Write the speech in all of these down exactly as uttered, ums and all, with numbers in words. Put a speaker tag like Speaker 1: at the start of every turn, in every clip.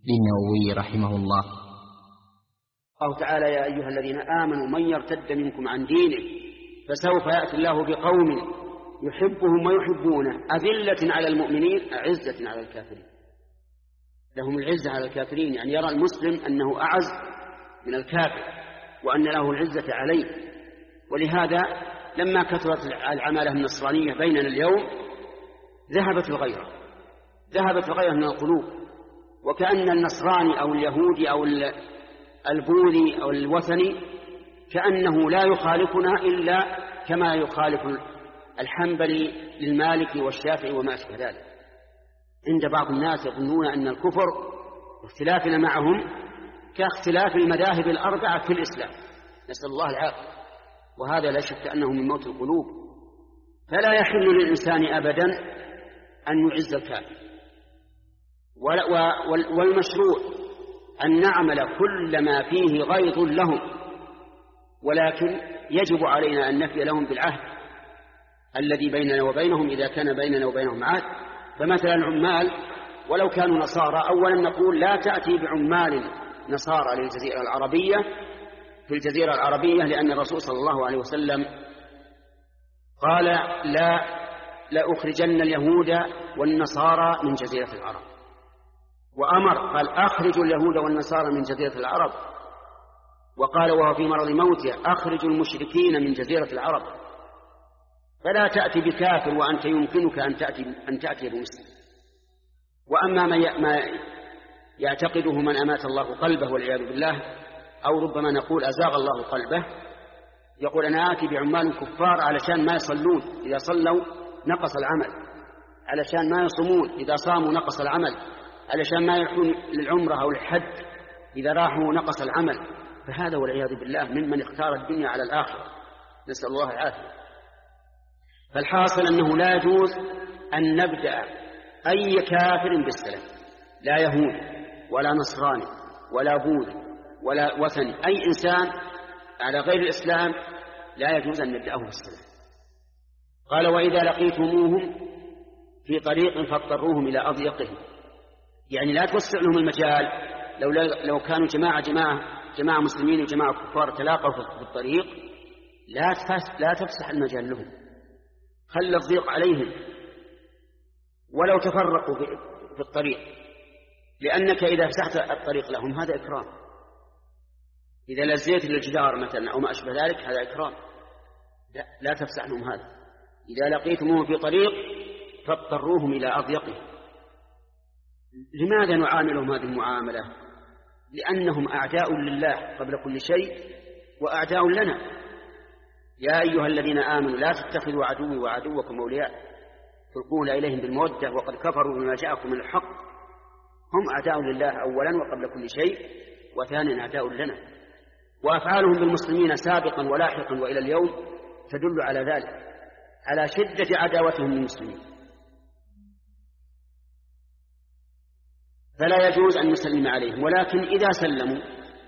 Speaker 1: للنووي رحمه الله.
Speaker 2: الله تعالى: يا أيها الذين آمنوا من يرتد منكم عن دينه فسوف يأتي الله بقوم يحبهم ويحبونه أذلة على المؤمنين أعزة على الكافرين. لهم العزة على الكافرين، يعني يرى المسلم أنه أعز من الكافر وأن له العزة عليه. ولهذا لما كثرت العمالة النصرانية بيننا اليوم ذهبت الغيرة ذهبت الغيرة من القلوب، وكأن النصراني أو اليهودي أو البوذي أو الوثني كأنه لا يخالفنا إلا كما يخالف الحنبلي للمالكي والشافعي وما أشبه ذلك. عند بعض الناس يظنون أن الكفر واختلافنا معهم كاختلاف المذاهب الأربعة في الإسلام، نسأل الله العافية، وهذا لا شك أنه من موت القلوب. فلا يحل للإنسان أبدا أن يعز الكافر، والمشروع أن نعمل كل ما فيه غيظ لهم، ولكن يجب علينا أن نفي لهم بالعهد الذي بيننا وبينهم إذا كان بيننا وبينهم عهد. فمثلا العمال ولو كانوا نصارى، أولا نقول لا تأتي بعمال نصارى للجزيرة العربية في الجزيرة العربية، لأن الرسول صلى الله عليه وسلم قال لا لأخرجن اليهود والنصارى من جزيرة العرب، وأمر قال أخرجوا اليهود والنصارى من جزيرة العرب، وقال وهو في مرض موته أخرجوا المشركين من جزيرة العرب. فلا تأتي بكافر وأنت يمكنك أن تأتي, أن تأتي بمسلم. وأما ما يعتقده من أمات الله قلبه والعياذ بالله، أو ربما نقول أزاغ الله قلبه، يقول أنا آتي بعمال كفار علشان ما يصلون، إذا صلوا نقص العمل، علشان ما يصومون، إذا صاموا نقص العمل، علشان ما يروحون للعمرة أو الحج، إذا راحوا نقص العمل. فهذا والعياذ بالله ممن اختار الدنيا على الآخرة، نسأل الله العافية. فالحاصل أنه لا يجوز أن نبدأ أي كافر بالسلام، لا يهود ولا نصراني ولا بوذي ولا وثني، أي إنسان على غير الإسلام لا يجوز أن نبدأه بالسلام. قال وإذا لقيتموهم في طريق فاضطروهم إلى أضيقهم، يعني لا توسع لهم المجال. لو, لو كانوا جماعة جماعة جماعة مسلمين وجماعة كفار تلاقوا في الطريق، لا لا تفسح المجال لهم، خل الضيق عليهم ولو تفرقوا في الطريق، لأنك إذا فسحت الطريق لهم هذا إكرام. إذا لزيت للجدار مثلا أو ما أشبه ذلك هذا إكرام، لا, لا تفسح لهم هذا. إذا لقيتموهم في طريق فاضطروهم إلى أضيقهم. لماذا نعاملهم هذه المعاملة؟ لأنهم أعداء لله قبل كل شيء وأعداء لنا. يا أيها الذين آمنوا لا تتخذوا عدوي وعدوكم أولياء تلقون إليهم بالمودة وقد كفروا بما جاءكم من الحق. هم أعداء لله أولا وقبل كل شيء، وثانيا أعداء لنا. وأفعالهم بالمسلمين سابقا ولاحقا وإلى اليوم تدل على ذلك، على شدة عداوتهم للمسلمين. فلا يجوز أن نسلم عليهم، ولكن إذا سلموا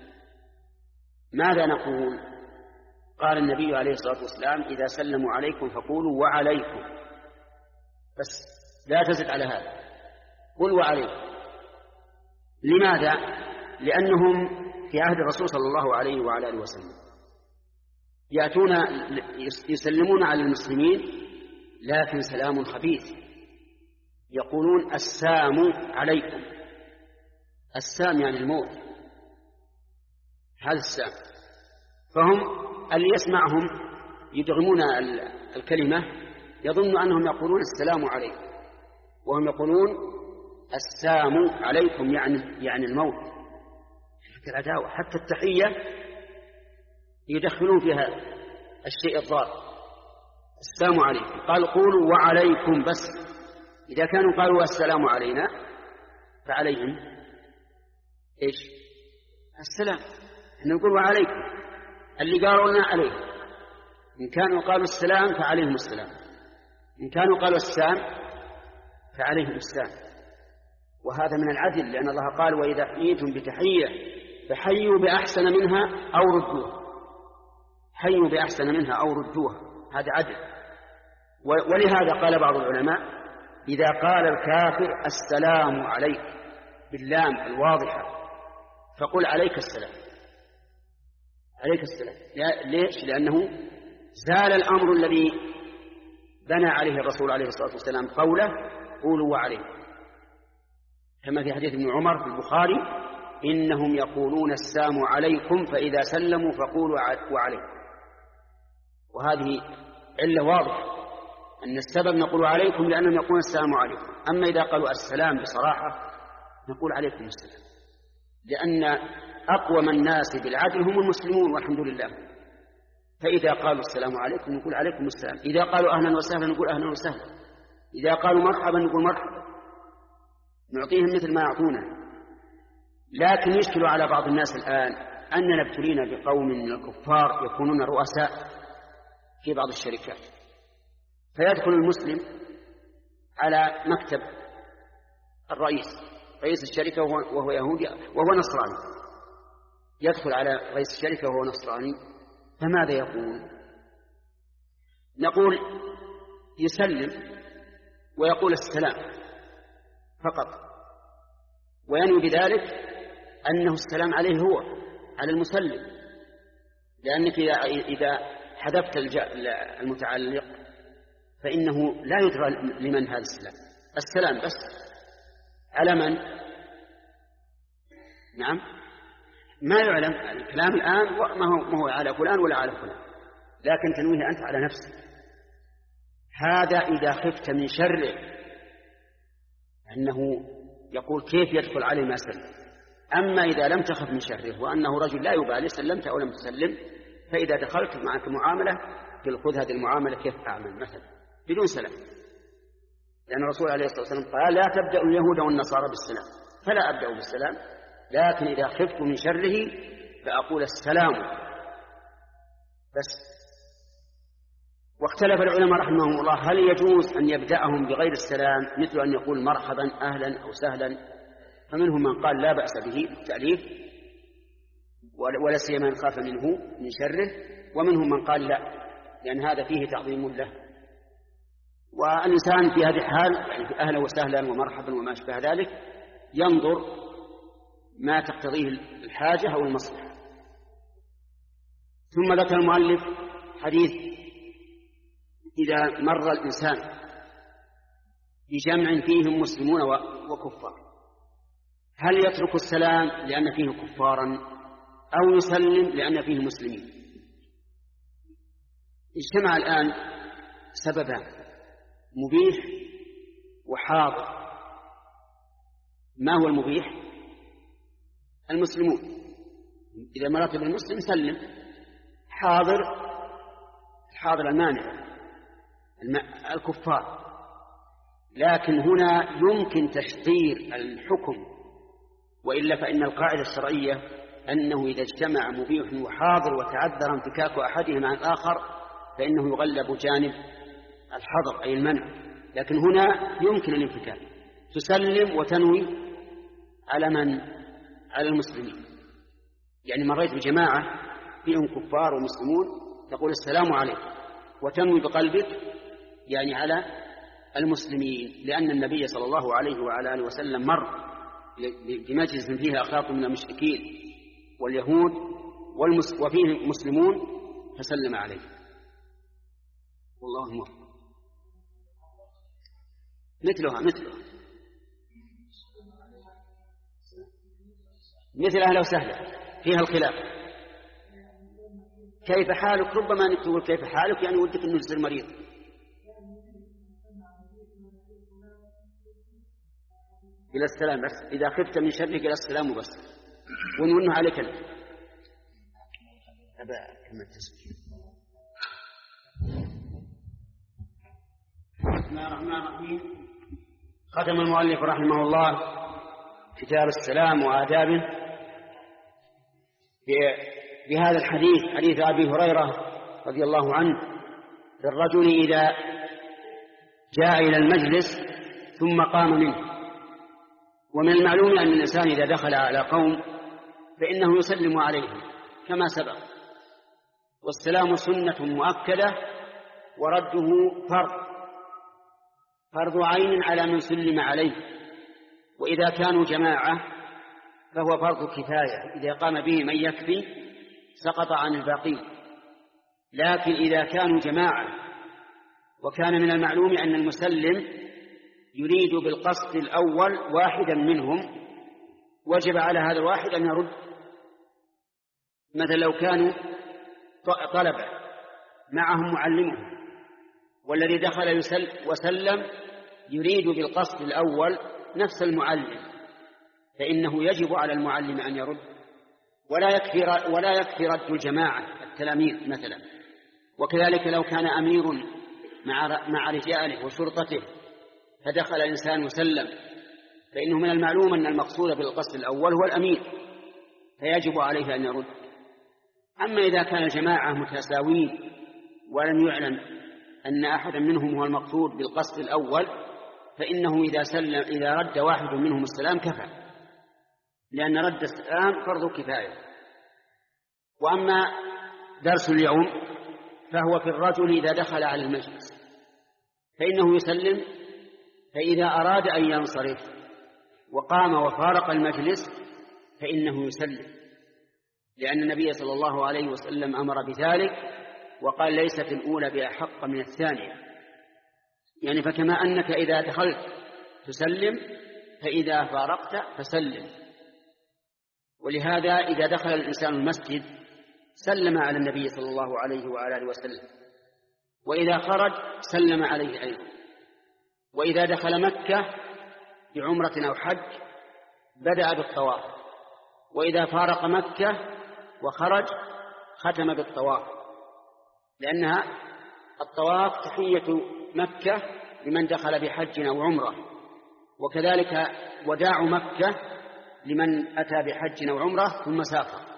Speaker 2: ماذا نقول؟ قال النبي عليه الصلاة والسلام إذا سلموا عليكم فقولوا وعليكم، بس لا تزد على هذا، قل وعليكم. لماذا؟ لأنهم في عهد الرسول صلى الله عليه وعلى آله وسلم يأتون يسلمون على المسلمين لكن سلام خبيث، يقولون السام عليكم. السام يعني الموت، هذا السام. فهم اللي يسمعهم يدغمون الكلمة يظن أنهم يقولون السلام عليكم، وهم يقولون السام عليكم يعني يعني الموت. العداوة حتى التحية يدخلون فيها الشيء الضار. السلام عليكم، قال قولوا وعليكم بس. إذا كانوا قالوا السلام علينا فعليهم إيش؟ السلام. إحنا نقول وعليكم، اللي قالوا لنا عليه. إن كانوا قالوا السلام فعليهم السلام، إن كانوا قالوا السام فعليهم السام. وهذا من العدل، لأن الله قال وإذا حييتم بتحية فحيوا بأحسن منها أو ردوها. حيوا بأحسن منها أو ردوها، هذا عدل. ولهذا قال بعض العلماء إذا قال الكافر السلام عليك باللام الواضحة، فقل عليك السلام، عليك السلام. ليش؟ لأنه زال الأمر الذي بنى عليه الرسول عليه الصلاة والسلام قوله قولوا وعليه، كما في حديث ابن عمر في البخاري: إنهم يقولون السلام عليكم فإذا سلموا فقولوا وعليه. وهذه علة واضحة أن السبب نقول عليكم لأنهم يقولون السلام عليكم. أما إذا قالوا السلام بصراحة نقول عليكم السلام، لأن أقوم الناس بالعدل هم المسلمون والحمد لله. فإذا قالوا السلام عليكم نقول عليكم السلام، إذا قالوا أهلا وسهلا نقول أهلا وسهلا، إذا قالوا مرحبا نقول مرحبا، نعطيهم مثل ما يعطونا. لكن يشكل على بعض الناس الآن أننا ابتلينا بقوم من الكفار يكونون رؤساء في بعض الشركات، فيدخل المسلم على مكتب الرئيس رئيس الشركة وهو يهودي وهو نصراني، يدخل على رئيس الشركة وهو نصراني، فماذا يقول؟ نقول يسلم ويقول السلام فقط، وينوي بذلك أنه السلام عليه هو على المسلم، لأنك إذا حذفت المتعلق فإنه لا يدرى لمن هذا السلام. السلام بس على من؟ نعم ما يعلم الكلام الآن، ما هو, ما هو على فلان ولا على فلان، لكن تنويه أنت على نفسك. هذا إذا خفت من شره، أنه يقول كيف يدخل عليه ما سلم. أما إذا لم تخف من شره وأنه رجل لا يبالي سلمت أو لم تسلم، فإذا دخلت معك معاملة خذ هذه المعاملة كيف أعمل مثلا بدون سلام، لأن الرسول عليه الصلاة والسلام قال لا تبدأ اليهود والنصارى بالسلام، فلا أبدأ بالسلام، لكن إذا خفت من شره فأقول السلام بس. واختلف العلماء رحمهم الله هل يجوز أن يبدأهم بغير السلام مثل أن يقول مرحبا أهلا أو سهلا، فمنهم من قال لا بأس به التأليف ولا سيما من خاف منه من شره، ومنهم من قال لا لأن هذا فيه تعظيم له. والإنسان في هذه الحال يعني أهلا وسهلا ومرحبا وما شبه ذلك ينظر ما تقتضيه الحاجة أو المصلحة. ثم ذكر المؤلف حديث إذا مر الإنسان بجمع فيهم مسلمون وكفار هل يترك السلام لأن فيه كفارا أو يسلم لأن فيه مسلمين؟ اجتمع الآن سببان مبيح وحاضر. ما هو المبيح؟ المسلمون، إذا مرت بالمسلم سلم. حاضر الحاضر المانع الكفار. لكن هنا يمكن تشطير الحكم، وإلا فإن القاعدة الشرعية أنه إذا اجتمع مبيح وحاضر وتعذر امتكاك أحدهما عن الآخر فإنه يغلب جانب الحظر أي المنع. لكن هنا يمكن الانفكاك، تسلم وتنوي على من؟ على المسلمين. يعني مريت بجماعة فيهم كفار ومسلمون تقول السلام عليكم وتنوي بقلبك يعني على المسلمين، لأن النبي صلى الله عليه وعلى آله وسلم مر بمجلس فيه أخلاق من المشركين واليهود والمس... وفيه مسلمون فسلم عليه. والله موفق. مثلها مثلها مثل أهلا وسهلا فيها الخلاف. كيف حالك؟ ربما أنك تقول كيف حالك يعني ودك أن يجزي المريض. إلى السلام بس، إذا خفت من شرك إلى السلام بس، ونمنه عليك أنت. أبا كما تسكي. بسم الله الرحمن الرحيم. ختم المؤلف رحمه الله كتاب السلام وآدابه بهذا الحديث، حديث أبي هريرة رضي الله عنه في الرجل إذا جاء إلى المجلس ثم قام منه. ومن المعلوم أن الإنسان إذا دخل على قوم فإنه يسلم عليهم كما سبق، والسلام سنة مؤكدة ورده فرض فرض عين على من سلم عليه، وإذا كانوا جماعة فهو فرض كفاية، إذا قام به من يكفي سقط عن الباقين. لكن إذا كانوا جماعة وكان من المعلوم أن المسلم يريد بالقصد الأول واحدا منهم، وجب على هذا الواحد أن يرد. مثلا لو كانوا طلبة معهم معلمهم، والذي دخل وسلم يريد بالقصد الأول نفس المعلم، فإنه يجب على المعلم أن يرد، ولا يكفي ولا يكفي رد الجماعة التلاميذ مثلا. وكذلك لو كان أمير مع مع رجاله وشرطته فدخل إنسان وسلم، فإنه من المعلوم أن المقصود بالقصد الأول هو الأمير، فيجب عليه أن يرد. أما إذا كان جماعة متساوين ولم يعلم أن أحدا منهم هو المقصود بالقصد الأول، فإنه إذا سلم إذا رد واحد منهم السلام كفى، لأن رد السلام فرض كفاية. وأما درس اليوم فهو في الرجل إذا دخل على المجلس فإنه يسلم، فإذا أراد أن ينصرف وقام وفارق المجلس فإنه يسلم، لأن النبي صلى الله عليه وسلم أمر بذلك وقال ليست الأولى بأحق من الثانية، يعني فكما أنك إذا دخلت تسلم فإذا فارقت فسلم. ولهذا إذا دخل الإنسان المسجد سلم على النبي صلى الله عليه وآله وسلم، وإذا خرج سلم عليه أيضا. وإذا دخل مكة بعمرة أو حج بدأ بالطواف، وإذا فارق مكة وخرج ختم بالطواف، لأنها الطواف تحية مكة لمن دخل بحج أو عمرة، وكذلك وداع مكة لمن أتى بحج أو عمرة ثم سافر.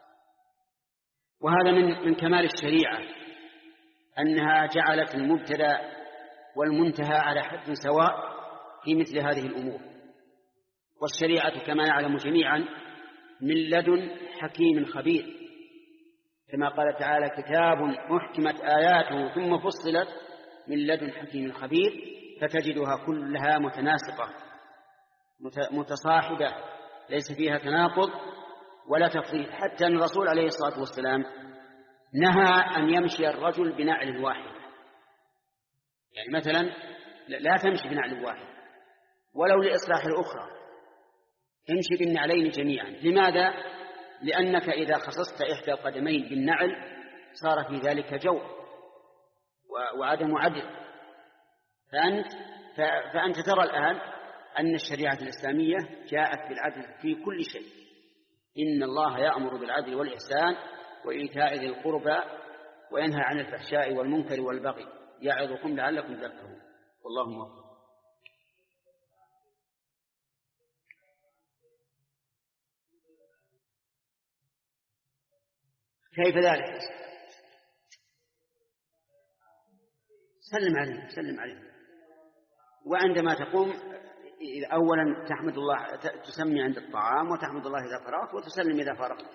Speaker 2: وهذا من من كمال الشريعة أنها جعلت المبتدأ والمنتهى على حد سواء في مثل هذه الأمور. والشريعة كما نعلم جميعا من لدن حكيم خبير، كما قال تعالى كتاب محكمت آياته ثم فصلت من لدن حكيم خبير، فتجدها كلها متناسقة متصاحبة ليس فيها تناقض ولا تفضيل. حتى أن الرسول عليه الصلاة والسلام نهى أن يمشي الرجل بنعل واحد، يعني مثلا لا تمشي بنعل واحد ولو لإصلاح الأخرى، امشي بالنعلين جميعا. لماذا؟ لأنك إذا خصصت إحدى القدمين بالنعل صار في ذلك جو وعدم عدل. فأنت, فأنت ترى الآن أن الشريعة الإسلامية جاءت بالعدل في كل شيء. إن الله يأمر بالعدل والإحسان وإيتاء ذي القربى وينهى عن الفحشاء والمنكر والبغي يعظكم لعلكم تذكرون. والله موفق. كيف ذلك؟ سلم عليه سلم عليه وعندما تقوم أولا تحمد الله، تسمي عند الطعام وتحمد الله إذا فرغت وتسلم إذا فرغت.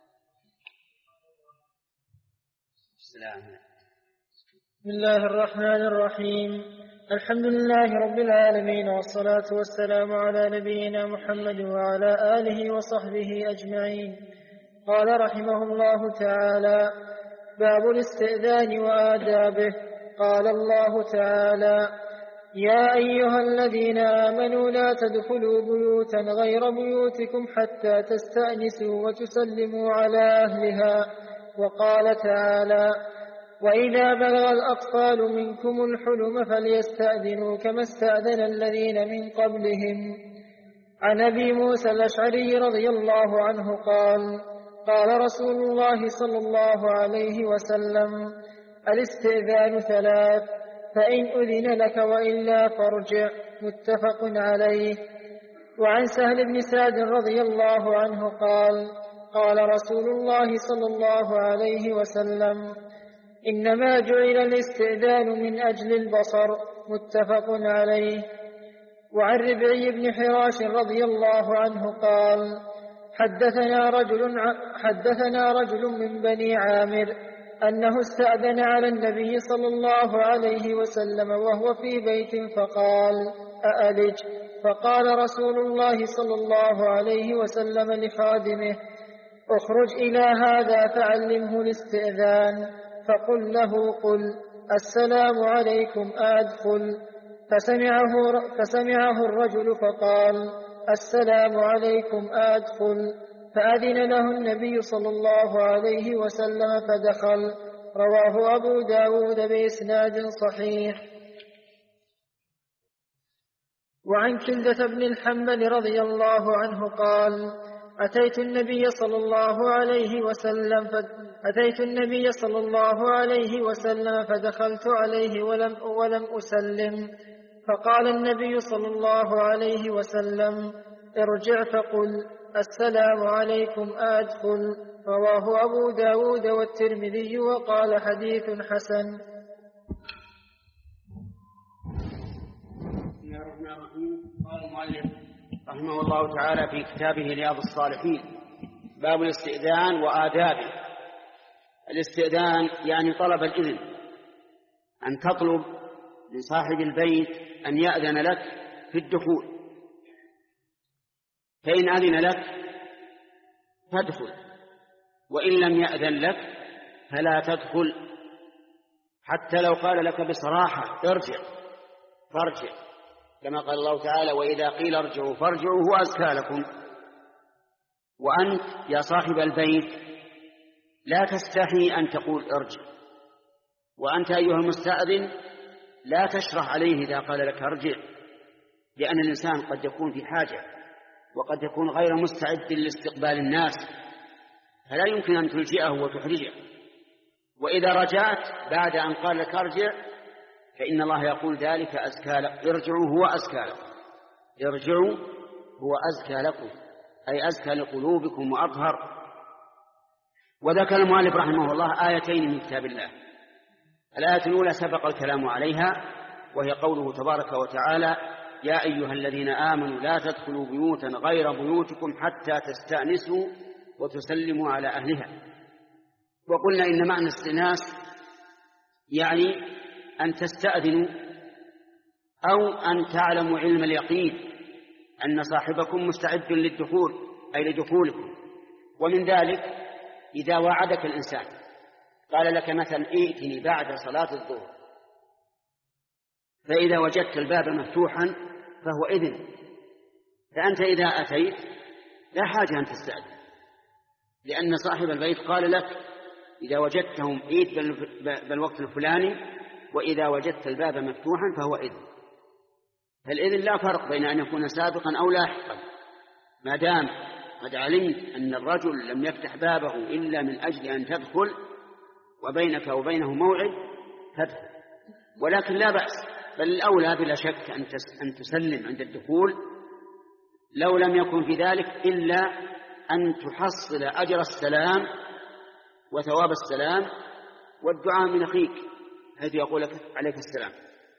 Speaker 2: السلام.
Speaker 1: بسم الله الرحمن الرحيم. الحمد لله رب العالمين، والصلاة والسلام على نبينا محمد وعلى آله وصحبه أجمعين. قال رحمه الله تعالى: باب الاستئذان وآدابه. قال الله تعالى: يا أيها الذين آمنوا لا تدخلوا بيوتا غير بيوتكم حتى تستأنسوا وتسلموا على أهلها. وقال تعالى: وإذا بلغ الأطفال منكم الحلم فليستأذنوا كما استأذن الذين من قبلهم. عن أبي موسى الأشعري رضي الله عنه قال: قال رسول الله صلى الله عليه وسلم: الاستئذان ثلاث، فإن أذن لك وإلا فارجع. متفق عليه. وعن سهل بن سعد رضي الله عنه قال: قال رسول الله صلى الله عليه وسلم: إنما جعل الاستئذان من أجل البصر. متفق عليه. وعن ربعي بن حراش رضي الله عنه قال: حدثنا رجل, حدثنا رجل من بني عامر أنه استأذن على النبي صلى الله عليه وسلم وهو في بيت فقال: أألج؟ فقال رسول الله صلى الله عليه وسلم لخادمه: اخرج إلى هذا فعلمه الاستئذان، فقل له: قل السلام عليكم أدخل. فسمعه, فسمعه الرجل فقال: السلام عليكم أدخل. فأذن له النبي صلى الله عليه وسلم فدخل. رواه أبو داود بإسناد صحيح. وعن كلدة بن الحنبل رضي الله عنه قال: أتيت النبي صلى الله عليه وسلم أتيت النبي صلى الله عليه وسلم فدخلت عليه ولم, ولم أسلم، فقال النبي صلى الله عليه وسلم: ارجع فقل السلام عليكم أدخل. رواه أبو داود والترمذي وقال: حديث حسن.
Speaker 2: بسم الله الرحمن الرحيم. قال المؤلف رحمه الله تعالى في كتابه رياض الصالحين: باب الاستئذان وآدابه. الاستئذان يعني طلب الإذن، أن تطلب من صاحب البيت أن يأذن لك في الدخول، فإن أذن لك فادخل، وإن لم يأذن لك فلا تدخل، حتى لو قال لك بصراحة ارجع فارجع، كما قال الله تعالى: وإذا قيل ارجعوا فارجعوا هو أزكى لكم. وأنت يا صاحب البيت لا تستحي أن تقول ارجع، وأنت أيها المستأذن لا تشرح عليه إذا قال لك ارجع، لأن الإنسان قد يكون في حاجة وقد يكون غير مستعد لاستقبال الناس، فلا يمكن أن تلجئه وتحرجه. وإذا رجعت بعد أن قال لك ارجع فإن الله يقول: ذلك أزكى لكم، ارجعوا هو أزكى لكم، ارجعوا هو أزكى لكم، أي أزكى لقلوبكم وأطهر. وذكر المؤلف رحمه الله آيتين من كتاب الله. الآية الأولى سبق الكلام عليها، وهي قوله تبارك وتعالى: يا أيها الذين آمنوا لا تدخلوا بيوتا غير بيوتكم حتى تستأنسوا وتسلموا على أهلها. وقلنا إن معنى الاستئناس يعني أن تستأذنوا أو أن تعلموا علم اليقين أن صاحبكم مستعد للدخول، أي لدخولكم. ومن ذلك إذا وعدك الإنسان قال لك مثلا: ائتني بعد صلاة الظهر، فإذا وجدت الباب مفتوحا فهو إذن، فأنت إذا أتيت لا حاجة أن تستأذن، لأن صاحب البيت قال لك: إذا وجدتهم ائت بالوقت الفلاني، وإذا وجدت الباب مفتوحا فهو إذن. فالإذن لا فرق بين أن يكون سابقا أو لاحقا، ما دام قد علمت أن الرجل لم يفتح بابه إلا من أجل أن تدخل وبينك وبينه موعد تدخل. ولكن لا بأس، بل الأولى بلا شك أن تسلم عند الدخول، لو لم يكن في ذلك إلا أن تحصل أجر السلام وثواب السلام والدعاء من أخيك حيث يقول لك عليك السلام.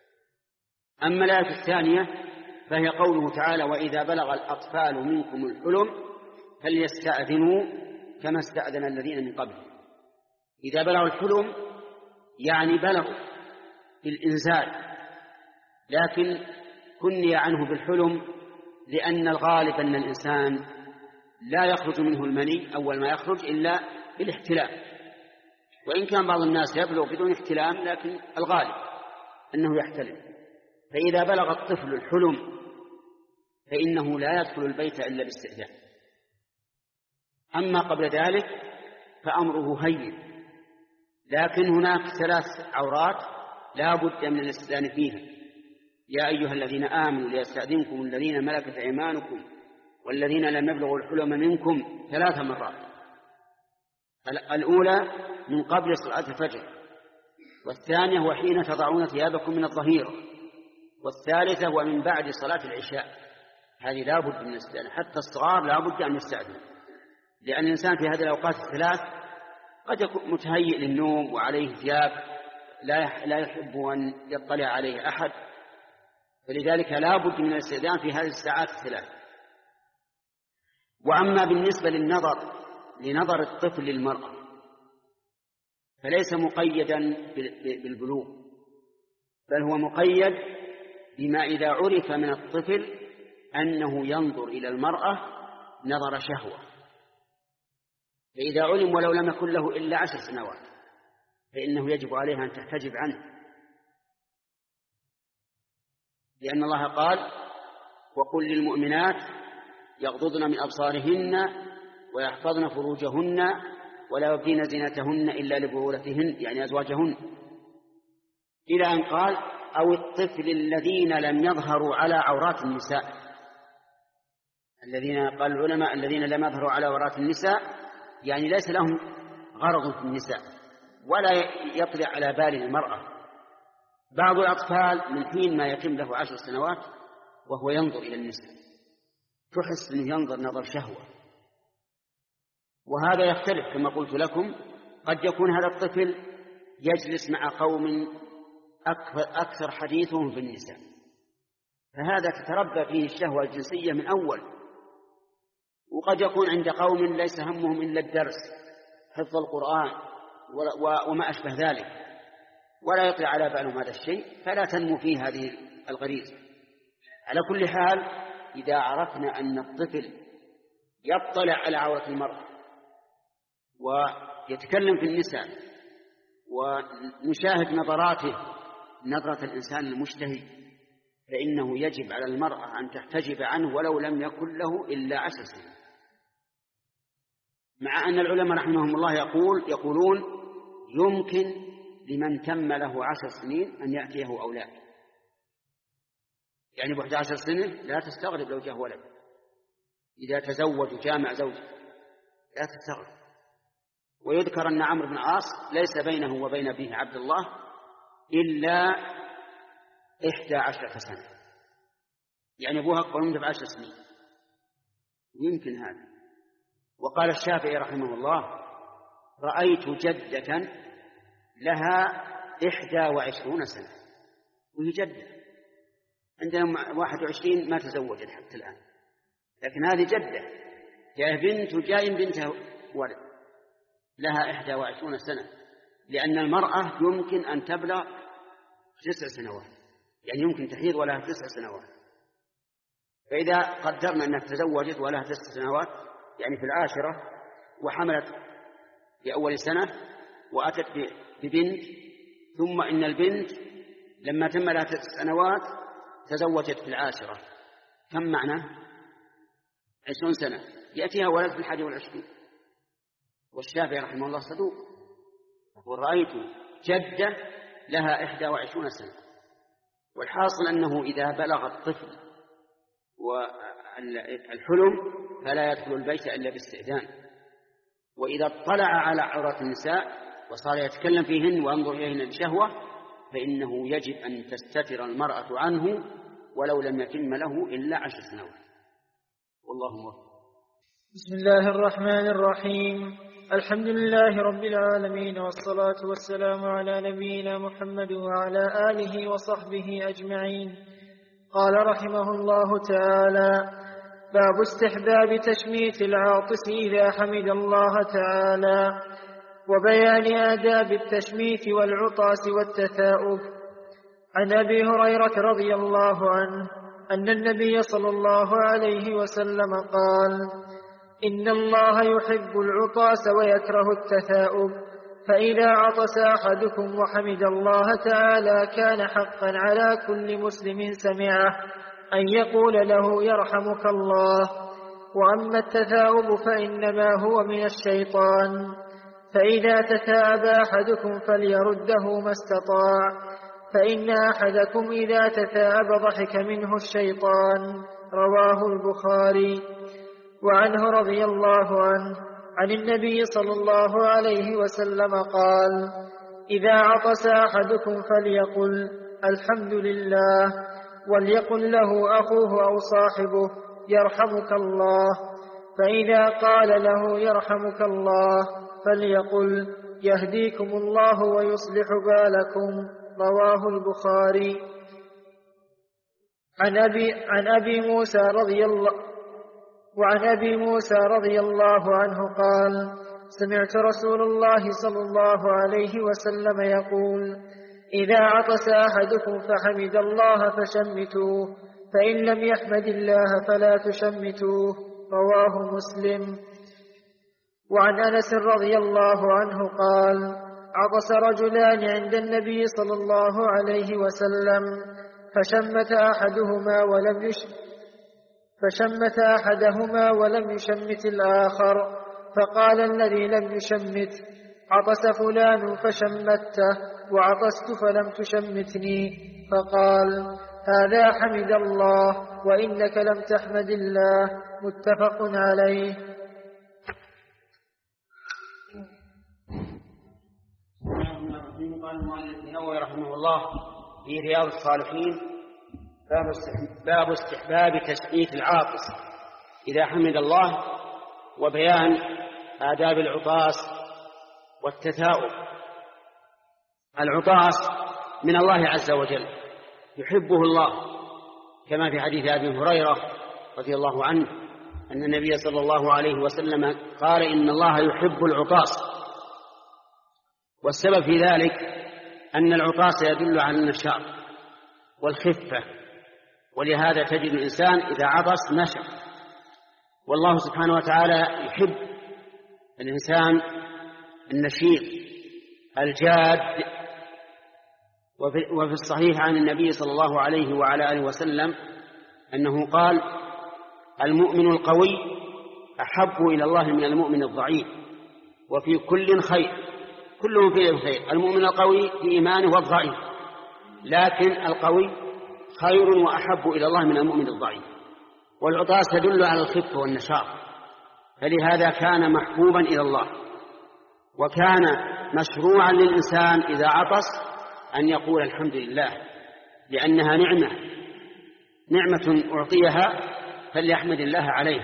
Speaker 2: أما الآية الثانية فهي قوله تعالى: وإذا بلغ الأطفال منكم الحلم فليستأذنوا كما استأذن الذين من قبل. إذا بلغوا الحلم يعني بلغوا في الإنزال، لكن كني عنه بالحلم لأن الغالب أن الإنسان لا يخرج منه المني أول ما يخرج إلا بالاحتلام، وإن كان بعض الناس يبلغ بدون احتلام لكن الغالب أنه يحتلم. فإذا بلغ الطفل الحلم فإنه لا يدخل البيت إلا باستئذان. أما قبل ذلك فأمره هين، لكن هناك ثلاث عورات لا بد من الاستئذان فيها: يا أيها الذين آمنوا ليستأذنكم الذين ملكت أيمانكم والذين لم يبلغوا الحلم منكم ثلاث مرات. الأولى من قبل صلاة الفجر، والثانية وحين تضعون ثيابكم من الظهيرة، والثالثة ومن بعد صلاة العشاء. هذه لا بد من الاستئذان، حتى الصغار لا بد أن يستأذن، لأن الإنسان في هذه الأوقات الثلاث قد يكون متهيئ للنوم وعليه ثياب لا يحب أن يطلع عليه أحد، فلذلك لا بد من الاستئذان في هذه الساعات الثلاث. وأما بالنسبة للنظر لنظر الطفل للمرأة فليس مقيدا بالبلوغ، بل هو مقيد بما إذا عرف من الطفل أنه ينظر إلى المرأة نظر شهوة، فإذا علم ولو لم يكن له إلا عشر سنوات فإنه يجب عليها أن تحتجب عنه، لأن الله قال: وقل للمؤمنات يغضضن من أبصارهن ويحفظن فروجهن ولا يبدين زينتهن إلا لبعولتهن، يعني أزواجهن، إلى أن قال: أو الطفل الذين لم يظهروا على عورات النساء. الذين قال العلماء الذين لم يظهروا على عورات النساء يعني ليس لهم غرض في النساء ولا يطلع على بال المرأة. بعض الأطفال من حين ما يتم له عشر سنوات وهو ينظر إلى النساء تحس أنه ينظر نظر شهوة، وهذا يختلف كما قلت لكم. قد يكون هذا الطفل يجلس مع قوم أكثر حديثهم في النساء، فهذا تتربى فيه الشهوة الجنسية من أول. وقد يكون عند قوم ليس همهم إلا الدرس، حفظ القرآن وما أشبه ذلك، ولا يطلع على بالهم هذا الشيء، فلا تنمو فيه هذه الغريزة. على كل حال، إذا عرفنا أن الطفل يطلع على عورة المرأة ويتكلم في النساء ونشاهد نظراته نظرة الإنسان المشتهي، فإنه يجب على المرأة أن تحتجب عنه ولو لم يكن له إلا عشر سنين. مع أن العلماء رحمهم الله يقول يقولون يمكن لمن تم له عشر سنين أن يأتيه أولاد، يعني بعد عشر سنين لا تستغرب لو جاء ولد، إذا تزوج وجامع زوجه لا تستغرب. ويذكر أن عمرو بن العاص ليس بينه وبين أبيه عبد الله إلا إحدى عشرة سنة، يعني أبوها أكبر منه بعشر سنين، يمكن هذا. وقال الشافعي رحمه الله: رأيت جدة لها إحدى وعشرون سنة، وهي جدة، عندنا واحد وعشرين ما تزوجت حتى الآن، لكن هذه جدة جاء بنت وجاء بنتها ولد لها إحدى وعشرون سنة، لأن المرأة يمكن أن تبلغ تسع سنوات، يعني يمكن تحيض ولها تسع سنوات. فإذا قدرنا أنها تزوجت ولها تسع سنوات يعني في العاشرة وحملت في أول سنة وأتت ببنت، ثم إن البنت لما تم لها تسع سنوات تزوجت في العاشرة، كم معنى؟ عشرون سنة، يأتيها ولد في الحادي والعشرين. والشافعي رحمه الله صدوق، ورأيت جدة لها إحدى وعشرون سنة. والحاصل أنه إذا بلغ الطفل والحلم فلا يدخل البيت إلا باستئذان، وإذا اطلع على عورات النساء وصار يتكلم فيهن وينظر إليهن بشهوة فإنه يجب أن تستتر المرأة عنه ولو لم يتم له إلا عشر سنوات. والله موفق.
Speaker 1: بسم الله الرحمن الرحيم. الحمد لله رب العالمين، والصلاة والسلام على نبينا محمد وعلى آله وصحبه أجمعين. قال رحمه الله تعالى: باب استحباب تشميت العاطس إذا حمد الله تعالى، وبيان آداب التشميت والعطاس والتثاؤب. عن أبي هريرة رضي الله عنه أن النبي صلى الله عليه وسلم قال: إن الله يحب العطاس ويكره التثاؤب، فإذا عطس أحدكم وحمد الله تعالى كان حقا على كل مسلم سمعه أن يقول له يرحمك الله. وأما التثاؤب فإنما هو من الشيطان، فإذا تثاءب أحدكم فليرده ما استطاع، فإن أحدكم إذا تثاءب ضحك منه الشيطان. رواه البخاري. وعنه رضي الله عنه عن النبي صلى الله عليه وسلم قال: إذا عطس أحدكم فليقل الحمد لله، وليقل له أخوه أو صاحبه يرحمك الله، فإذا قال له يرحمك الله فليقل يهديكم الله ويصلح بالكم. رواه البخاري. عن أبي, عن أبي موسى رضي الله وعن أبي موسى رضي الله عنه قال: سمعت رسول الله صلى الله عليه وسلم يقول: إذا عطس أحدكم فحمد الله فشمتوه، فإن لم يحمد الله فلا تشمتوه. رواه مسلم. وعن أنس رضي الله عنه قال: عطس رجلان عند النبي صلى الله عليه وسلم فشمت أحدهما ولم يشمت فشمت أحدهما ولم يشمت الآخر، فقال الذي لم يشمت: عطس فلان فشمته، وعطست فلم تشمتني. فقال: هذا حمد الله وإنك لم تحمد الله. متفق عليه.
Speaker 2: قال المؤلف النووي رحمه الله في رياض الصالحين: باب استحباب تسمية العاطس إذا حمد الله، وبيان آداب العطاس والتثاؤب. العطاس من الله عز وجل، يحبه الله، كما في حديث أبي هريرة رضي الله عنه أن النبي صلى الله عليه وسلم قال: إن الله يحب العطاس. والسبب في ذلك أن العطاس يدل على النشاط والخفة، ولهذا تجد الإنسان إذا عطس نشط. والله سبحانه وتعالى يحب الإنسان النشيط الجاد. وفي الصحيح عن النبي صلى الله عليه وعلى آله وسلم أنه قال: المؤمن القوي أحب إلى الله من المؤمن الضعيف، وفي كل خير، كلهم فيه خير. المؤمن القوي في إيمانه والضعيف، لكن القوي خير وأحب إلى الله من المؤمن الضعيف. والعطاس تدل على الخفة والنشاط، فلهذا كان محبوبا إلى الله. وكان مشروعا للإنسان إذا عطس أن يقول الحمد لله، لأنها نعمة نعمة أعطيها، فليحمد الله عليها.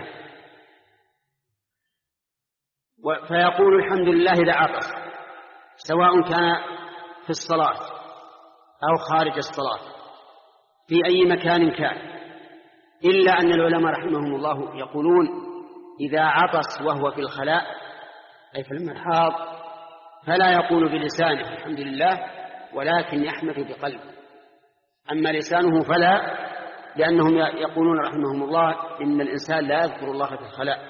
Speaker 2: فيقول الحمد لله إذا عطس، سواء كان في الصلاة أو خارج الصلاة، في أي مكان كان، إلا أن العلماء رحمهم الله يقولون: إذا عطس وهو في الخلاء، أي في المرحاض، فلا يقول بلسانه الحمد لله، ولكن يحمد بقلبه. أما لسانه فلا، لأنهم يقولون رحمهم الله: إن الإنسان لا يذكر الله في الخلاء.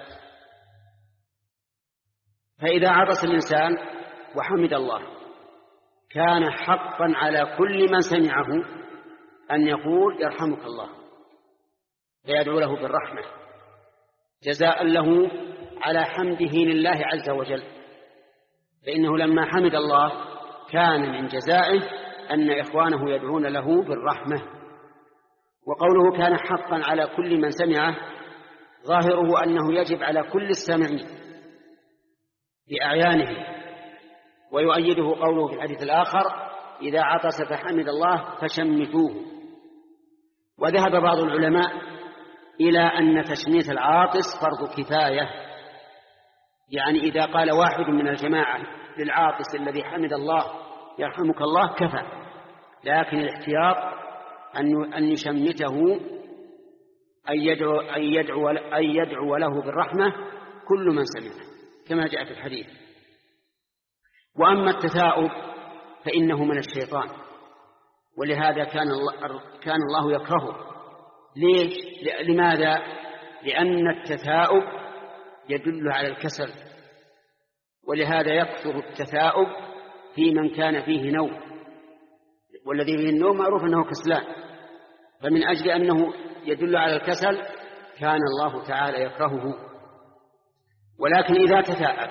Speaker 2: فإذا عطس الإنسان وحمد الله، كان حقا على كل من سمعه أن يقول يرحمك الله، فيدعو له بالرحمة جزاء له على حمده لله عز وجل. فإنه لما حمد الله كان من جزائه أن إخوانه يدعون له بالرحمة. وقوله كان حقا على كل من سمعه، ظاهره أنه يجب على كل السامعين بأعيانه. ويؤيده قوله في الحديث الآخر: إذا عطس فحمد الله فشمتوه. وذهب بعض العلماء إلى أن تشميت العاطس فرض كفاية، يعني إذا قال واحد من الجماعة للعاطس الذي حمد الله يرحمك الله كفى، لكن الاحتياط أن يشمته، أن يدعو, أن يدعو, أن يدعو له بالرحمة كل من سمعه، كما جاء في الحديث. وأما التثاؤب فإنه من الشيطان، ولهذا كان الله, كان الله يكرهه. ليش؟ لماذا؟ لأن التثاؤب يدل على الكسل، ولهذا يكثر التثاؤب في من كان فيه نوم، والذي فيه النوم معروف أنه كسلان، فمن أجل أنه يدل على الكسل كان الله تعالى يكرهه. ولكن إذا تثاءب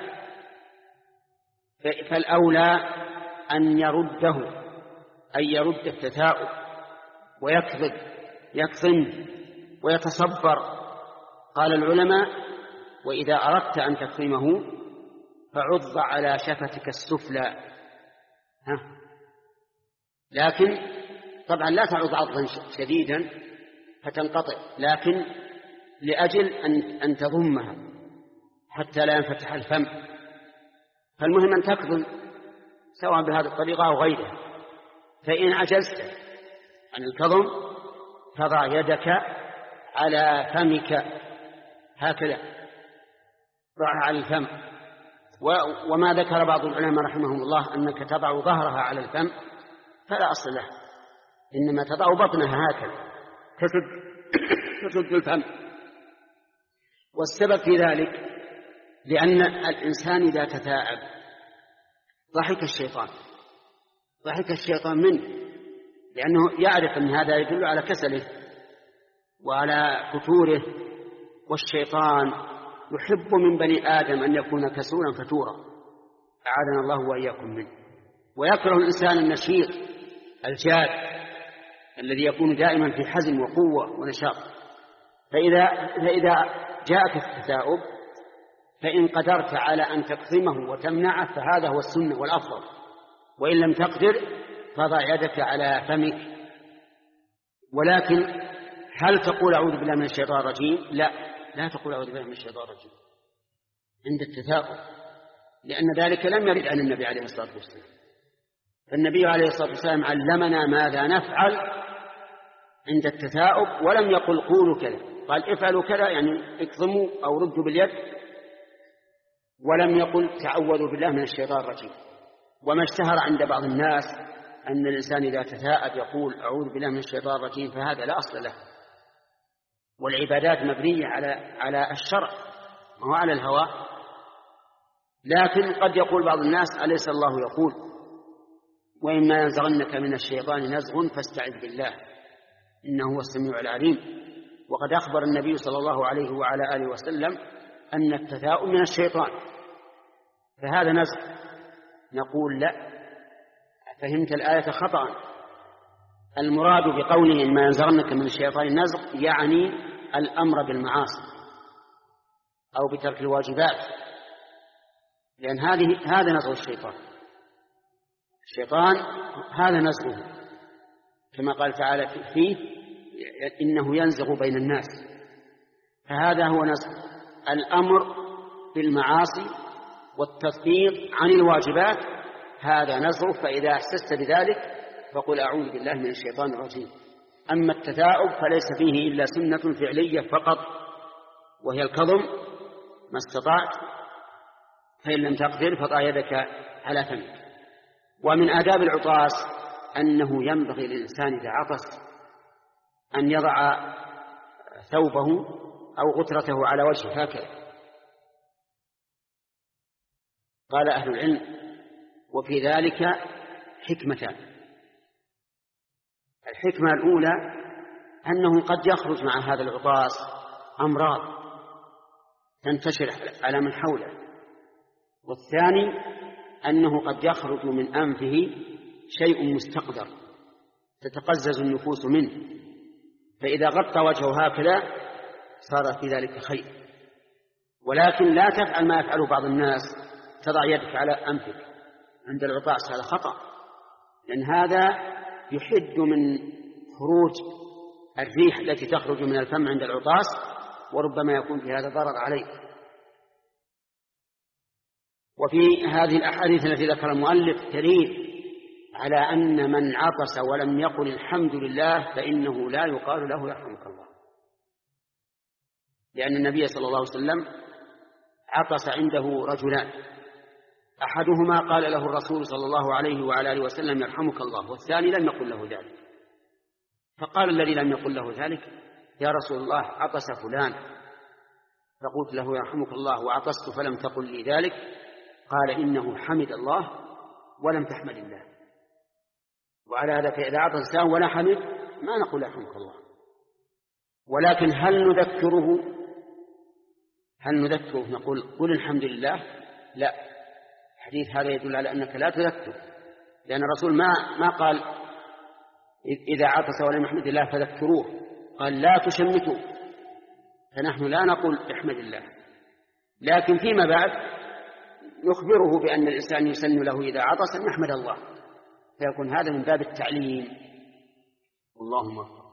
Speaker 2: فالأولى أن يرده، أن يرد التثاؤب ويكذب يكظم ويتصبر. قال العلماء: وإذا أردت أن تكظمه فعض على شفتك السفلى، ها. لكن طبعا لا تعض عضا شديدا فتنقطع، لكن لأجل أن, أن تضمها حتى لا ينفتح الفم. فالمهم أن تكظم سواء بهذه الطريقة أو غيرها. فإن عجزت عن الكظم فضع يدك على فمك هكذا، ضعها على الفم. وما ذكر بعض العلماء رحمهم الله أنك تضع ظهرها على الفم فلا أصل له، إنما تضع بطنها هكذا تسد الفم. والسبب في ذلك لأن الإنسان إذا تثاءب ضحك الشيطان ضحك الشيطان منه، لأنه يعرف أن هذا يدل على كسله وعلى فتوره، والشيطان يحب من بني آدم أن يكون كسولا فتورا، أعاذنا الله وإياكم منه. ويكره الإنسان النشيط الجاد الذي يكون دائما في حزم وقوة ونشاط. فإذا, فإذا جاءك التثاؤب فإن قدرت على أن تكظمه وتمنعه فهذا هو السنة والأفضل، وإن لم تقدر فضع يدك على فمك. ولكن هل تقول أعوذ بالله من الشيطان الرجيم؟ لا، لا تقول أعوذ بالله من الشيطان الرجيم عند التثاؤب، لأن ذلك لم يرد عن النبي عليه الصلاة والسلام. فالنبي عليه الصلاة والسلام علمنا ماذا نفعل عند التثاؤب، ولم يقل قولوا كذا، قال افعلوا كذا يعني اكظموا أو ردوا باليد، ولم يقل تعوذوا بالله من الشيطان الرجيم. وما اشتهر عند بعض الناس أن الإنسان إذا تثاءب يقول أعوذ بالله من الشيطان الرجيم، فهذا لا أصل له. والعبادات مبنية على على الشرع وهو على الهوى. لكن قد يقول بعض الناس أليس الله يقول وإما ينزغنك من الشيطان نزغ فاستعذ بالله إنه هو السميع العليم. وقد أخبر النبي صلى الله عليه وعلى آله وسلم أن التثاؤب من الشيطان، فهذا نزغ. نقول لا، فهمت الآية خطأ. المراد بقوله إما ينزغنك من الشيطان نزغ يعني الأمر بالمعاصي أو بترك الواجبات، لأن هذه هذا نزغ الشيطان. الشيطان هذا نزغه كما قال تعالى فيه إنه ينزغ بين الناس، فهذا هو نزغ الأمر بالمعاصي والتثبيط عن الواجبات، هذا نزغ. فإذا أحسست بذلك فقل أعوذ بالله من الشيطان الرجيم. أما التثاؤب فليس فيه إلا سنة فعلية فقط، وهي الكظم ما استطعت، فإن لم تقدر فضع يدك على فمك. ومن آداب العطاس أنه ينبغي للإنسان إذا عطس أن يضع ثوبه أو غترته على وجهه هكذا. قال أهل العلم وفي ذلك حكمتان. الحكمة الأولى أنه قد يخرج مع هذا العطاس أمراض تنتشر على من حوله، والثاني أنه قد يخرج من أنفه شيء مستقدر تتقزز النفوس منه، فإذا غطى وجهه هكذا صار في ذلك خير. ولكن لا تفعل ما يفعله بعض الناس، تضع يدك على أنفك عند العطاس، هذا خطأ، لأن هذا يحد من خروج الريح التي تخرج من الفم عند العطاس، وربما يكون في هذا ضرر عليه. وفي هذه الأحاديث التي ذكر المؤلف دليل على أن من عطس ولم يقل الحمد لله فإنه لا يقال له يرحمك الله، لأن النبي صلى الله عليه وسلم عطس عنده رجلان، أحدهما قال له الرسول صلى الله عليه وعلى آله وسلم يرحمك الله، والثاني لم يقل له ذلك. فقال الذي لم يقل له ذلك يا رسول الله عطس فلان فقلت له يرحمك الله وعطست فلم تقل لي ذلك، قال إنه حمد الله ولم تحمد الله. وعلى هذا فإذا عطس الإنسان ولا حمد ما نقول يرحمك الله. ولكن هل نذكره هل نذكره نقول قل الحمد لله؟ لا، الحديث هذا يدل على أنك لا تذكر، لأن الرسول ما ما قال إذا عطس ولم يحمد الله فذكروه، قال لا تشمتوا، فنحن لا نقول احمد الله. لكن فيما بعد نخبره بأن الإنسان يسن له إذا عطس أن يحمد الله، فيكون هذا من باب التعليم. اللهم أكبر.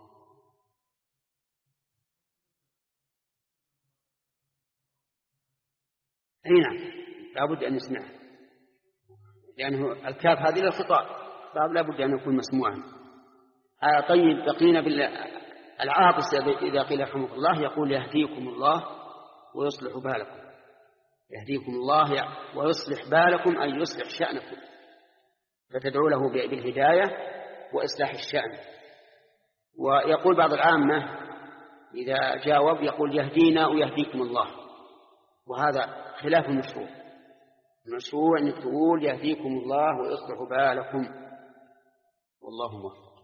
Speaker 2: أي نعم، لابد أن نسمعه، لأنه الكاف هذه للخطاب، لابد أن يكون مسموعا. آه طيب، بقينا بالعاطس إذا قيل رحمك الله يقول يهديكم الله ويصلح بالكم. يهديكم الله ويصلح بالكم أي يصلح شأنكم، فتدعو له بالهداية وإصلاح الشأن. ويقول بعض العامة إذا جاوب يقول يهدينا ويهديكم الله، وهذا خلاف المشروع. المشروع أن تقول يهديكم الله ويصلح بالكم، والله موفق.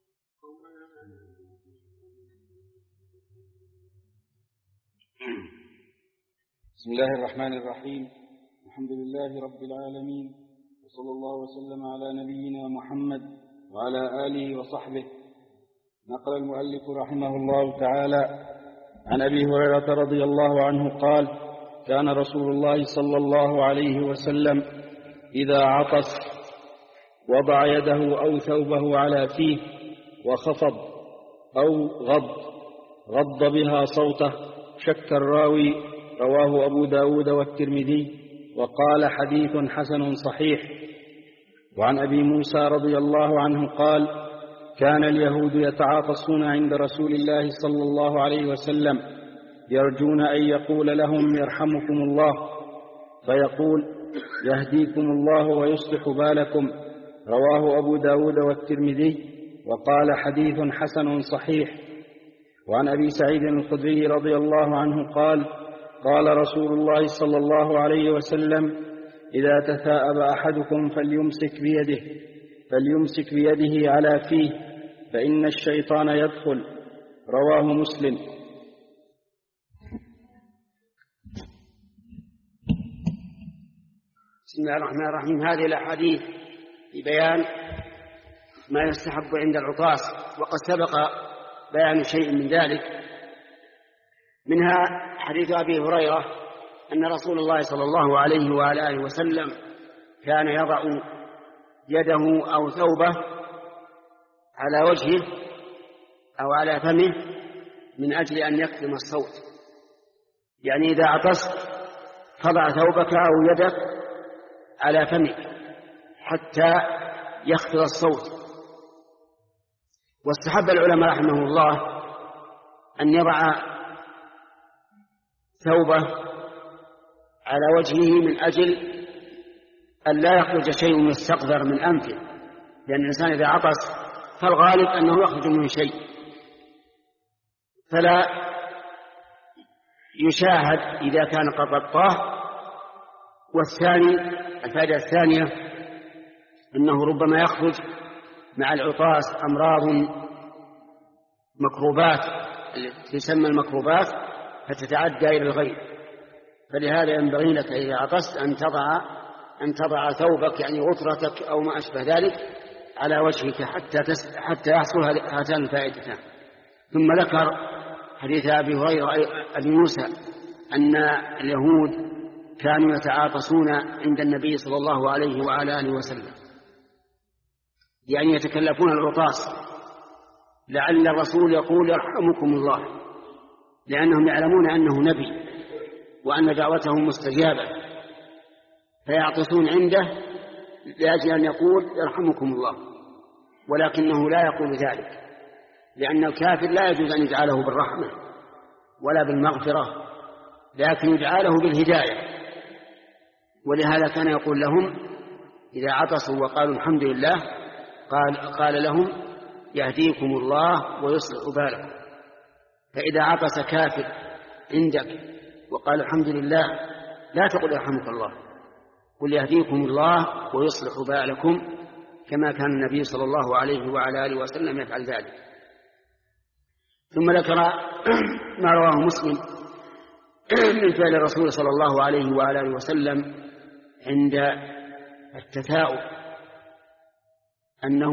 Speaker 3: بسم الله الرحمن الرحيم. الحمد لله رب العالمين، وصلى الله وسلم على نبينا محمد وعلى آله وصحبه. نقل المؤلف رحمه الله تعالى عن أبي هريرة رضي الله عنه قال: كان رسول الله صلى الله عليه وسلم إذا عطس وضع يده أو ثوبه على فيه وخفض أو غض غض بها صوته. شك الراوي، رواه أبو داود والترمذي، وقال حديث حسن صحيح. وعن أبي موسى رضي الله عنه قال: كان اليهود يتعاطسون عند رسول الله صلى الله عليه وسلم يرجون أن يقول لهم يرحمكم الله، فيقول يهديكم الله ويصلح بالكم. رواه أبو داود والترمذي، وقال حديث حسن صحيح. وعن أبي سعيد الخدري رضي الله عنه قال: قال رسول الله صلى الله عليه وسلم: إذا تثاءب أحدكم فليمسك بيده فليمسك بيده على فيه، فإن الشيطان يدخل. رواه مسلم.
Speaker 2: بسم الله الرحمن الرحيم. هذه الأحاديث في بيان ما يستحب عند العطاس، وقد سبق بيان شيء من ذلك. منها حديث أبي هريرة أن رسول الله صلى الله عليه وعلى آله وسلم كان يضع يده أو ثوبه على وجهه أو على فمه من أجل أن يكتم الصوت. يعني إذا عطست فضع ثوبك أو يدك على فمك حتى يخفض الصوت. واستحب العلماء رحمه الله أن يضع ثوبه على وجهه من أجل أن لا يخرج شيء يستقذر من أنفه، لأن الإنسان إذا عطس فالغالب أنه يخرج منه شيء، فلا يشاهد إذا كان قد غطاه. والثاني، الفائدة الثانية، أنه ربما يخرج مع العطاس أمراض مكروبات تسمى المكروبات فتتعدى إلى الغير، فلهذا ينبغي لك إذا عطست أن تضع أن تضع ثوبك يعني غطرتك أو ما أشبه ذلك على وجهك حتى تس... حتى يحصل هاتان الفائدتان. ثم ذكر حديث أبي هريرة أبي موسى أن اليهود كانوا يتعاطسون عند النبي صلى الله عليه وعلى آله وسلم، يعني يتكلفون العطاس لعل الرسول يقول يرحمكم الله، لأنهم يعلمون أنه نبي وأن دعوته مستجابة، فيعطسون عنده لأجل أن يقول يرحمكم الله، ولكنه لا يقول ذلك، لأن الكافر لا يجوز أن يجعله بالرحمة ولا بالمغفرة، لكن يجعله بالهداية. ولهذا كان يقول لهم إذا عطسوا وقالوا الحمد لله قال, قال لهم يهديكم الله ويصلح بالكم. فإذا عطس كافر عندك وقال الحمد لله لا تقل يرحمك الله، قل يهديكم الله ويصلح بالكم، كما كان النبي صلى الله عليه وعلى آله وسلم يفعل ذلك. ثم ذكر ما رواه مسلم من فعل الرسول صلى الله عليه وعلى آله وسلم عند التثاؤب، أنه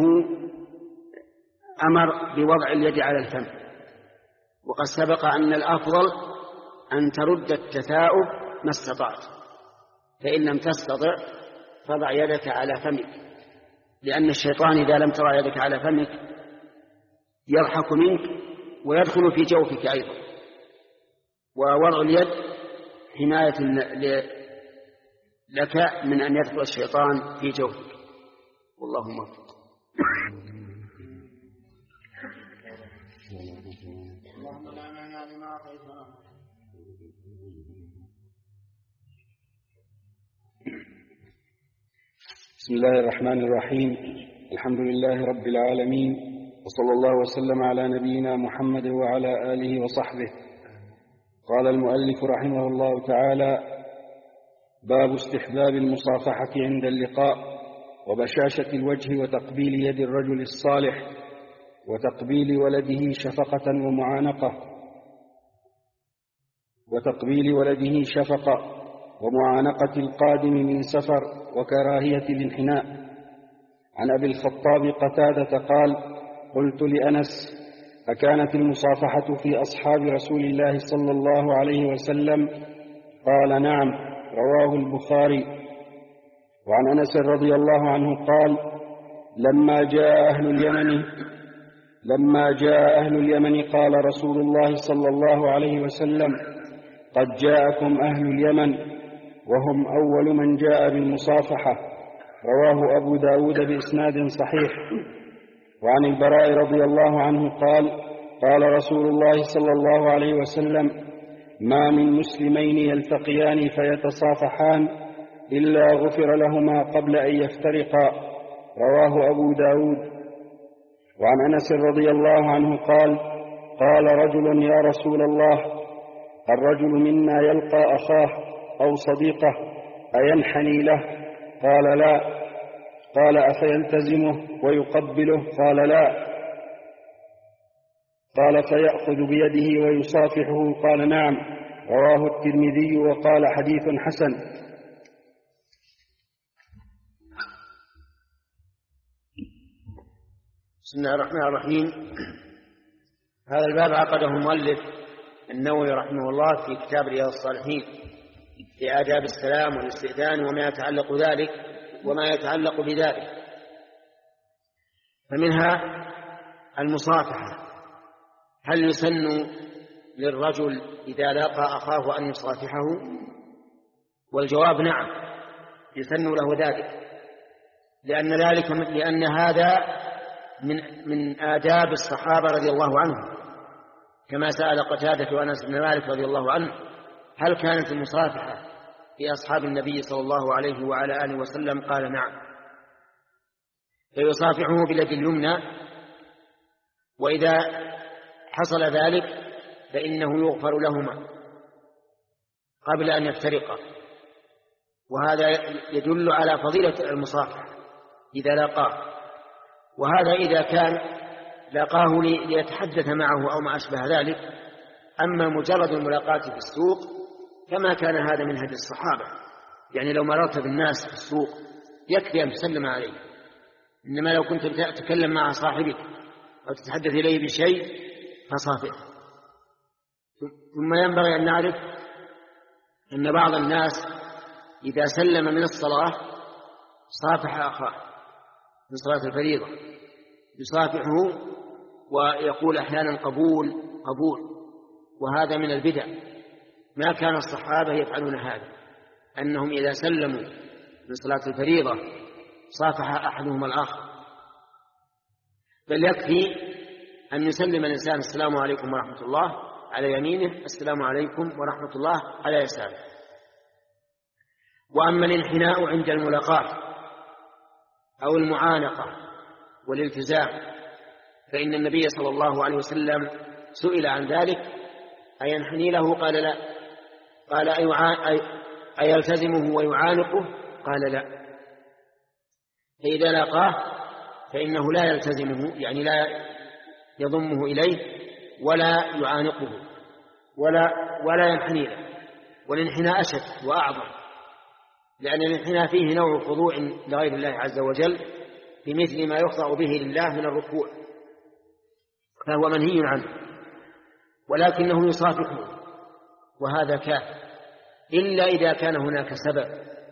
Speaker 2: أمر بوضع اليد على الفم، وقد سبق أن الأفضل أن ترد التثاؤب ما استطعت، فإن لم تستطع فضع يدك على فمك، لأن الشيطان إذا لم تضع يدك على فمك يضحك منك ويدخل في جوفك أيضا. ووضع اليد حماية لك من أن يدخل الشيطان في جوفك، والله موفق.
Speaker 3: بسم الله الرحمن الرحيم. الحمد لله رب العالمين، وصلى الله وسلم على نبينا محمد وعلى آله وصحبه. قال المؤلف رحمه الله تعالى: باب استحباب المصافحة عند اللقاء، وبشاشة الوجه، وتقبيل يد الرجل الصالح، وتقبيل ولده شفقة ومعانقة وتقبيل ولده شفقة ومعانقة القادم من سفر، وكراهية الانحناء. عن أبي الخطاب قتادة قال: قلت لأنس: أكانت المصافحة في أصحاب رسول الله صلى الله عليه وسلم؟ قال: نعم. رواه البخاري. وعن أنس رضي الله عنه قال: لما جاء أهل اليمن لما جاء أهل اليمن قال رسول الله صلى الله عليه وسلم: قد جاءكم أهل اليمن، وهم أول من جاء بالمصافحة. رواه أبو داود بإسناد صحيح. وعن البراء رضي الله عنه قال: قال رسول الله صلى الله عليه وسلم: ما من مسلمين يلتقيان فيتصافحان إلا غفر لهما قبل أن يفترقا. رواه أبو داود. وعن أنس رضي الله عنه قال: قال رجل: يا رسول الله، الرجل منا يلقى أخاه أو صديقه أينحني له؟ قال: لا. قال: أفيلتزمه ويقبله؟ قال: لا. قال: فيأخذ بيده ويصافحه؟ قال: نعم. رواه الترمذي وقال: حديث حسن.
Speaker 2: بسم الله الرحمن الرحيم. هذا الباب عقده المؤلف النووي رحمه الله في كتاب رياض الصالحين في آداب السلام والاستئذان وما يتعلق ذلك وما يتعلق بذلك. فمنها المصافحة. هل يسن للرجل إذا لاقى أخاه أن يصافحه؟ والجواب: نعم، يسن له ذلك، لأن ذلك لأن هذا من من آداب الصحابة رضي الله عنهم، كما سأل قتادة أنس بن مالك رضي الله عنه: هل كانت المصافحة في أصحاب النبي صلى الله عليه وعلى آله وسلم؟ قال: نعم. فيصافحه باليد اليمنى، وإذا حصل ذلك فإنه يغفر لهما قبل أن يفترقا، وهذا يدل على فضيلة المصافحة إذا لاقاه. وهذا إذا كان لاقاه ليتحدث معه أو ما أشبه ذلك. أما مجرد الملاقاة في السوق كما كان هذا من هدي الصحابة، يعني لو مررت بالناس في السوق يكفي أن تسلم عليه، إنما لو كنت تتكلم مع صاحبك أو تتحدث إليه بشيء فصافحه. ثم ينبغي أن نعرف أن بعض الناس إذا سلم من الصلاة صافح أخاه من صلاة الفريضة، يصافحه ويقول أحيانا قبول قبول، وهذا من البدع. ما كان الصحابة يفعلون هذا، أنهم إذا سلموا من صلاة الفريضة صافح أحدهم الآخر، بل يكفي أن يسلم الإنسان: السلام عليكم ورحمة الله على يمينه، السلام عليكم ورحمة الله على يساره. وأما الانحناء عند الملاقاة أو المعانقة والالتزام فإن النبي صلى الله عليه وسلم سئل عن ذلك: أينحني له؟ قال: لا. قال: أيلتزمه ويعانقه؟ قال: لا. فإذا لاقاه فإنه لا يلتزمه، يعني لا يضمه إليه ولا يعانقه ولا ولا ينحني له. والانحناء أشد وأعظم، لأن الانحناء فيه نوع خضوع لغير الله عز وجل بمثل ما يخضع به لله من الركوع، فهو منهي عنه، ولكنه يصافحه وهذا كافر، إلا إذا كان هناك سبب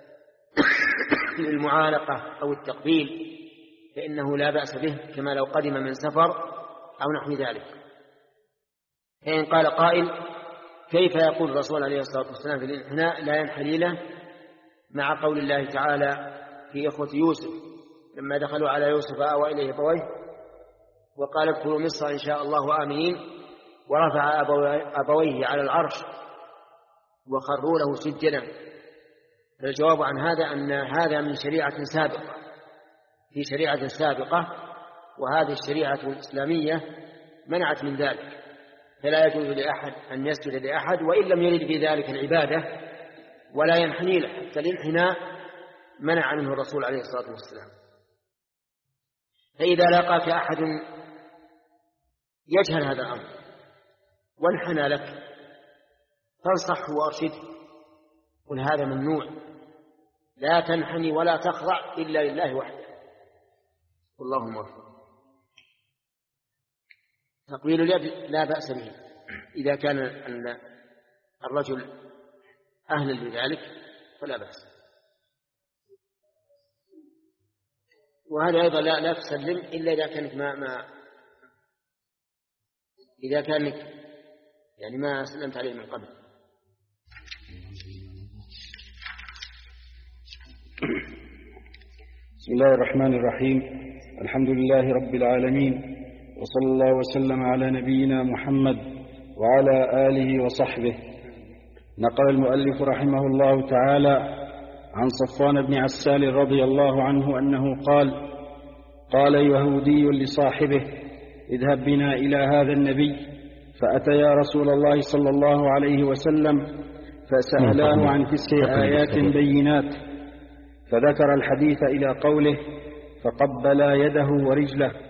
Speaker 2: للمعانقة أو التقبيل فإنه لا بأس به، كما لو قدم من سفر أو نحو ذلك. فإن قال قائل: كيف يقول الرسول عليه الصلاة والسلام في الانحناء لا ينحني له مع قول الله تعالى في إخوة يوسف لما دخلوا على يوسف آوى إليه أبويه وقال: ادخلوا مصر إن شاء الله آمنين، ورفع أبويه على العرش وخروا له سجدا. فالجواب عن هذا أن هذا من شريعة سابقة في شريعة سابقة، وهذه الشريعة الإسلامية منعت من ذلك، فلا يجوز لأحد أن يسجد لأحد وإن لم يرد بذلك العبادة، ولا ينحني له، حتى الانحناء منع منه الرسول عليه الصلاة والسلام. فإذا لاقاك أحد يجهل هذا الأمر وانحنى لك فانصحه وأرشده، قل هذا ممنوع، لا تنحني ولا تخضع إلا لله وحده، اللهم وفق. تقبيل اليد لا بأس به إذا كان الرجل أهلا لذلك فلا بأس. وهذا أيضا لا, لا تسلم إلا إذا كانت ما, ما إذا كانت يعني ما سلمت عليه من قبل.
Speaker 3: بسم الله الرحمن الرحيم. الحمد لله رب العالمين، وصلى الله وسلم على نبينا محمد وعلى آله وصحبه. نقل المؤلف رحمه الله تعالى عن صفوان بن عسال رضي الله عنه أنه قال: قال يهودي لصاحبه: اذهب بنا إلى هذا النبي. فأتيا رسول الله صلى الله عليه وسلم فسألاه عن تسع آيات بينات، فذكر الحديث إلى قوله: فقبلا يده ورجله،